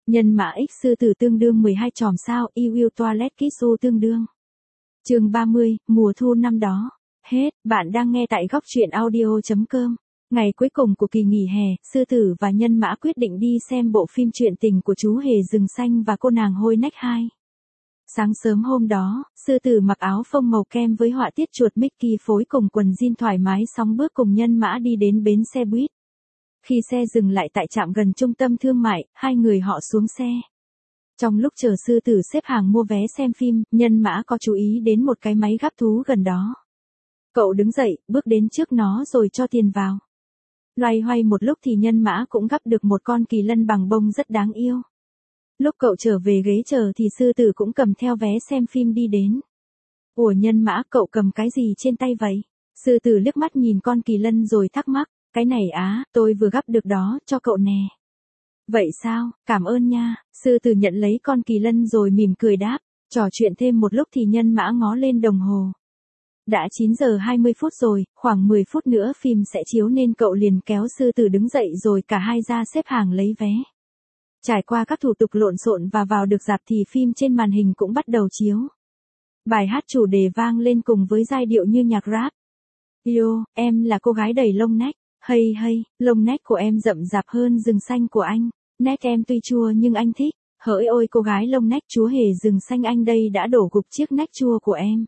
Nhân mã X sư tử tương đương 12 chòm sao, Iwill Toilet Kitsu tương đương. Chương 30, mùa thu năm đó. Hết, bạn đang nghe tại góc truyện audio.com. Ngày cuối cùng của kỳ nghỉ hè, sư tử và nhân mã quyết định đi xem bộ phim truyện tình của chú hề rừng xanh và cô nàng hôi nách 2. Sáng sớm hôm đó, sư tử mặc áo phông màu kem với họa tiết chuột Mickey phối cùng quần jean thoải mái sóng bước cùng nhân mã đi đến bến xe buýt. Khi xe dừng lại tại trạm gần trung tâm thương mại, hai người họ xuống xe. Trong lúc chờ sư tử xếp hàng mua vé xem phim, nhân mã có chú ý đến một cái máy gắp thú gần đó. Cậu đứng dậy, bước đến trước nó rồi cho tiền vào. Loay hoay một lúc thì nhân mã cũng gắp được một con kỳ lân bằng bông rất đáng yêu. Lúc cậu trở về ghế chờ thì sư tử cũng cầm theo vé xem phim đi đến. Ủa nhân mã, cậu cầm cái gì trên tay vậy? Sư tử liếc mắt nhìn con kỳ lân rồi thắc mắc, cái này á, tôi vừa gắp được đó, cho cậu nè. Vậy sao, cảm ơn nha, sư tử nhận lấy con kỳ lân rồi mỉm cười đáp, trò chuyện thêm một lúc thì nhân mã ngó lên đồng hồ. Đã 9 giờ 20 phút rồi, khoảng 10 phút nữa phim sẽ chiếu nên cậu liền kéo sư tử đứng dậy rồi cả hai ra xếp hàng lấy vé. Trải qua các thủ tục lộn xộn và vào được rạp thì phim trên màn hình cũng bắt đầu chiếu. Bài hát chủ đề vang lên cùng với giai điệu như nhạc rap. Yo, em là cô gái đầy lông nách, hay hay, lông nách của em rậm rạp hơn rừng xanh của anh, nét em tuy chua nhưng anh thích, hỡi ôi cô gái lông nách chúa hề rừng xanh anh đây đã đổ gục chiếc nách chua của em.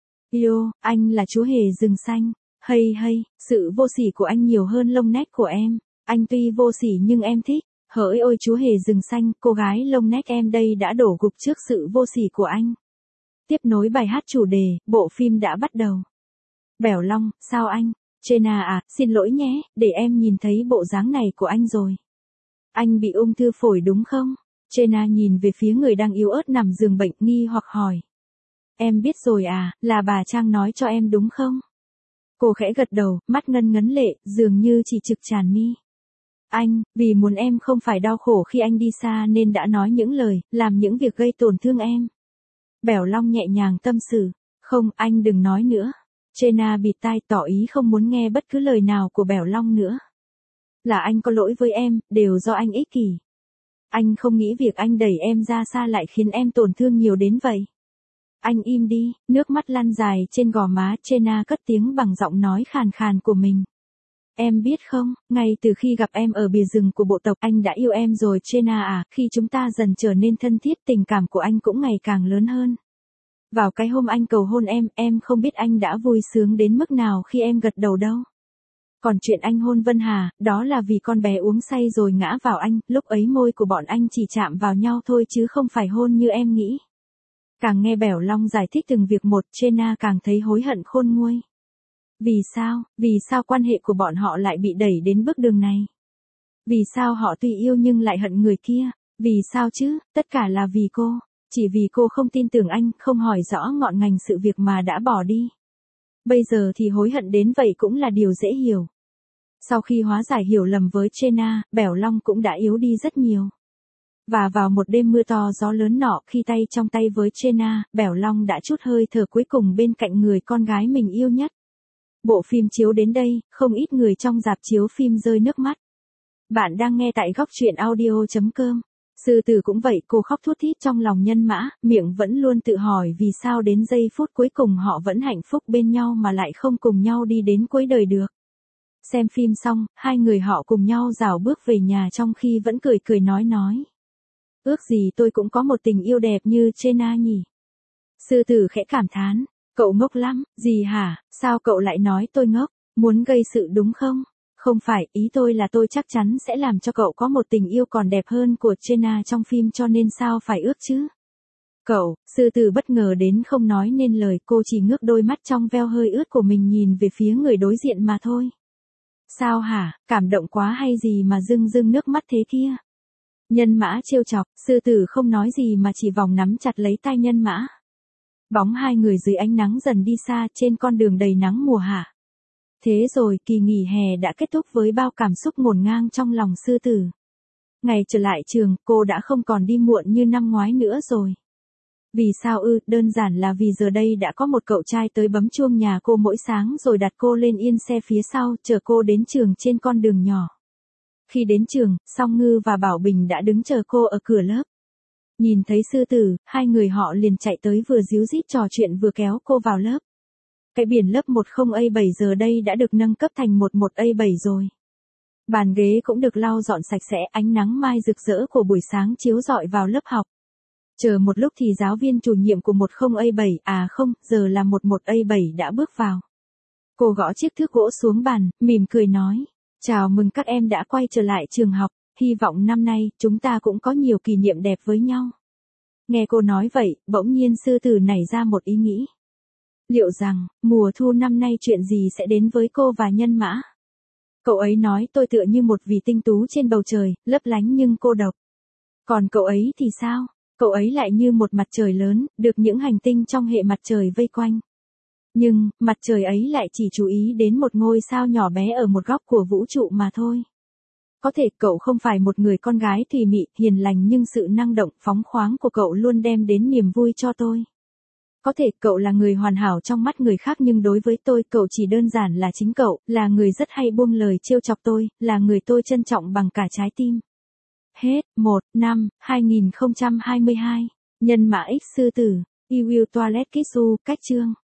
Yo, anh là chúa hề rừng xanh, hay hay, sự vô sỉ của anh nhiều hơn lông nách của em, anh tuy vô sỉ nhưng em thích. Hỡi ôi chúa hề rừng xanh, cô gái lông nách em đây đã đổ gục trước sự vô sỉ của anh. Tiếp nối bài hát chủ đề, bộ phim đã bắt đầu. Bẻo Long, sao anh? Chena à, xin lỗi nhé, để em nhìn thấy bộ dáng này của anh rồi. Anh bị ung thư phổi đúng không? Chena nhìn về phía người đang yếu ớt nằm giường bệnh nghi hoặc hỏi. Em biết rồi à, là bà Trang nói cho em đúng không? Cô khẽ gật đầu, mắt ngân ngấn lệ, dường như chỉ trực tràn mi. Anh, vì muốn em không phải đau khổ khi anh đi xa nên đã nói những lời, làm những việc gây tổn thương em. Bẻo Long nhẹ nhàng tâm sự. Không, anh đừng nói nữa. Chena bịt tai tỏ ý không muốn nghe bất cứ lời nào của Bẻo Long nữa. Là anh có lỗi với em, đều do anh ích kỷ. Anh không nghĩ việc anh đẩy em ra xa lại khiến em tổn thương nhiều đến vậy. Anh im đi, nước mắt lăn dài trên gò má, Chena cất tiếng bằng giọng nói khàn khàn của mình. Em biết không, ngay từ khi gặp em ở bìa rừng của bộ tộc anh đã yêu em rồi Chena à, khi chúng ta dần trở nên thân thiết tình cảm của anh cũng ngày càng lớn hơn. Vào cái hôm anh cầu hôn em không biết anh đã vui sướng đến mức nào khi em gật đầu đâu. Còn chuyện anh hôn Vân Hà, đó là vì con bé uống say rồi ngã vào anh, lúc ấy môi của bọn anh chỉ chạm vào nhau thôi chứ không phải hôn như em nghĩ. Càng nghe Bẻo Long giải thích từng việc một, Chena càng thấy hối hận khôn nguôi. Vì sao quan hệ của bọn họ lại bị đẩy đến bước đường này? Vì sao họ tuy yêu nhưng lại hận người kia? Vì sao chứ, tất cả là vì cô. Chỉ vì cô không tin tưởng anh, không hỏi rõ ngọn ngành sự việc mà đã bỏ đi. Bây giờ thì hối hận đến vậy cũng là điều dễ hiểu. Sau khi hóa giải hiểu lầm với Chena, Bẻo Long cũng đã yếu đi rất nhiều. Và vào một đêm mưa to gió lớn nọ, khi tay trong tay với Chena, Bẻo Long đã trút hơi thở cuối cùng bên cạnh người con gái mình yêu nhất. Bộ phim chiếu đến đây, không ít người trong rạp chiếu phim rơi nước mắt. Bạn đang nghe tại góc truyện audio.com. Sư tử cũng vậy, cô khóc thút thít trong lòng nhân mã, miệng vẫn luôn tự hỏi vì sao đến giây phút cuối cùng họ vẫn hạnh phúc bên nhau mà lại không cùng nhau đi đến cuối đời được. Xem phim xong, hai người họ cùng nhau rảo bước về nhà trong khi vẫn cười cười nói. Ước gì tôi cũng có một tình yêu đẹp như Chena nhỉ. Sư tử khẽ cảm thán. Cậu ngốc lắm, gì hả, sao cậu lại nói tôi ngốc, muốn gây sự đúng không? Không phải, ý tôi là tôi chắc chắn sẽ làm cho cậu có một tình yêu còn đẹp hơn của Chena trong phim cho nên sao phải ước chứ? Cậu, sư tử bất ngờ đến không nói nên lời, cô chỉ ngước đôi mắt trong veo hơi ướt của mình nhìn về phía người đối diện mà thôi. Sao hả, cảm động quá hay gì mà rưng nước mắt thế kia? Nhân mã trêu chọc, sư tử không nói gì mà chỉ vòng nắm chặt lấy tay nhân mã. Bóng hai người dưới ánh nắng dần đi xa trên con đường đầy nắng mùa hạ. Thế rồi kỳ nghỉ hè đã kết thúc với bao cảm xúc ngổn ngang trong lòng sư tử. Ngày trở lại trường, cô đã không còn đi muộn như năm ngoái nữa rồi. Vì sao ư, đơn giản là vì giờ đây đã có một cậu trai tới bấm chuông nhà cô mỗi sáng rồi đặt cô lên yên xe phía sau, chở cô đến trường trên con đường nhỏ. Khi đến trường, Song Ngư và Bảo Bình đã đứng chờ cô ở cửa lớp. Nhìn thấy sư tử, hai người họ liền chạy tới vừa díu dít trò chuyện vừa kéo cô vào lớp. Cái biển lớp 10A7 giờ đây đã được nâng cấp thành 11A7 rồi. Bàn ghế cũng được lau dọn sạch sẽ, ánh nắng mai rực rỡ của buổi sáng chiếu rọi vào lớp học. Chờ một lúc thì giáo viên chủ nhiệm của 10A7, à không, giờ là 11A7 đã bước vào. Cô gõ chiếc thước gỗ xuống bàn, mỉm cười nói, chào mừng các em đã quay trở lại trường học, hy vọng năm nay chúng ta cũng có nhiều kỷ niệm đẹp với nhau. Nghe cô nói vậy, bỗng nhiên sư tử nảy ra một ý nghĩ. Liệu rằng, mùa thu năm nay chuyện gì sẽ đến với cô và Nhân Mã? Cậu ấy nói tôi tựa như một vì tinh tú trên bầu trời, lấp lánh nhưng cô độc. Còn cậu ấy thì sao? Cậu ấy lại như một mặt trời lớn, được những hành tinh trong hệ mặt trời vây quanh. Nhưng, mặt trời ấy lại chỉ chú ý đến một ngôi sao nhỏ bé ở một góc của vũ trụ mà thôi. Có thể cậu không phải một người con gái thùy mị, hiền lành nhưng sự năng động, phóng khoáng của cậu luôn đem đến niềm vui cho tôi. Có thể cậu là người hoàn hảo trong mắt người khác nhưng đối với tôi cậu chỉ đơn giản là chính cậu, là người rất hay buông lời trêu chọc tôi, là người tôi trân trọng bằng cả trái tim. Hết, 1/5/2022. Nhân Mã X sư tử, Iwill Toilet Kitsu, cách chương.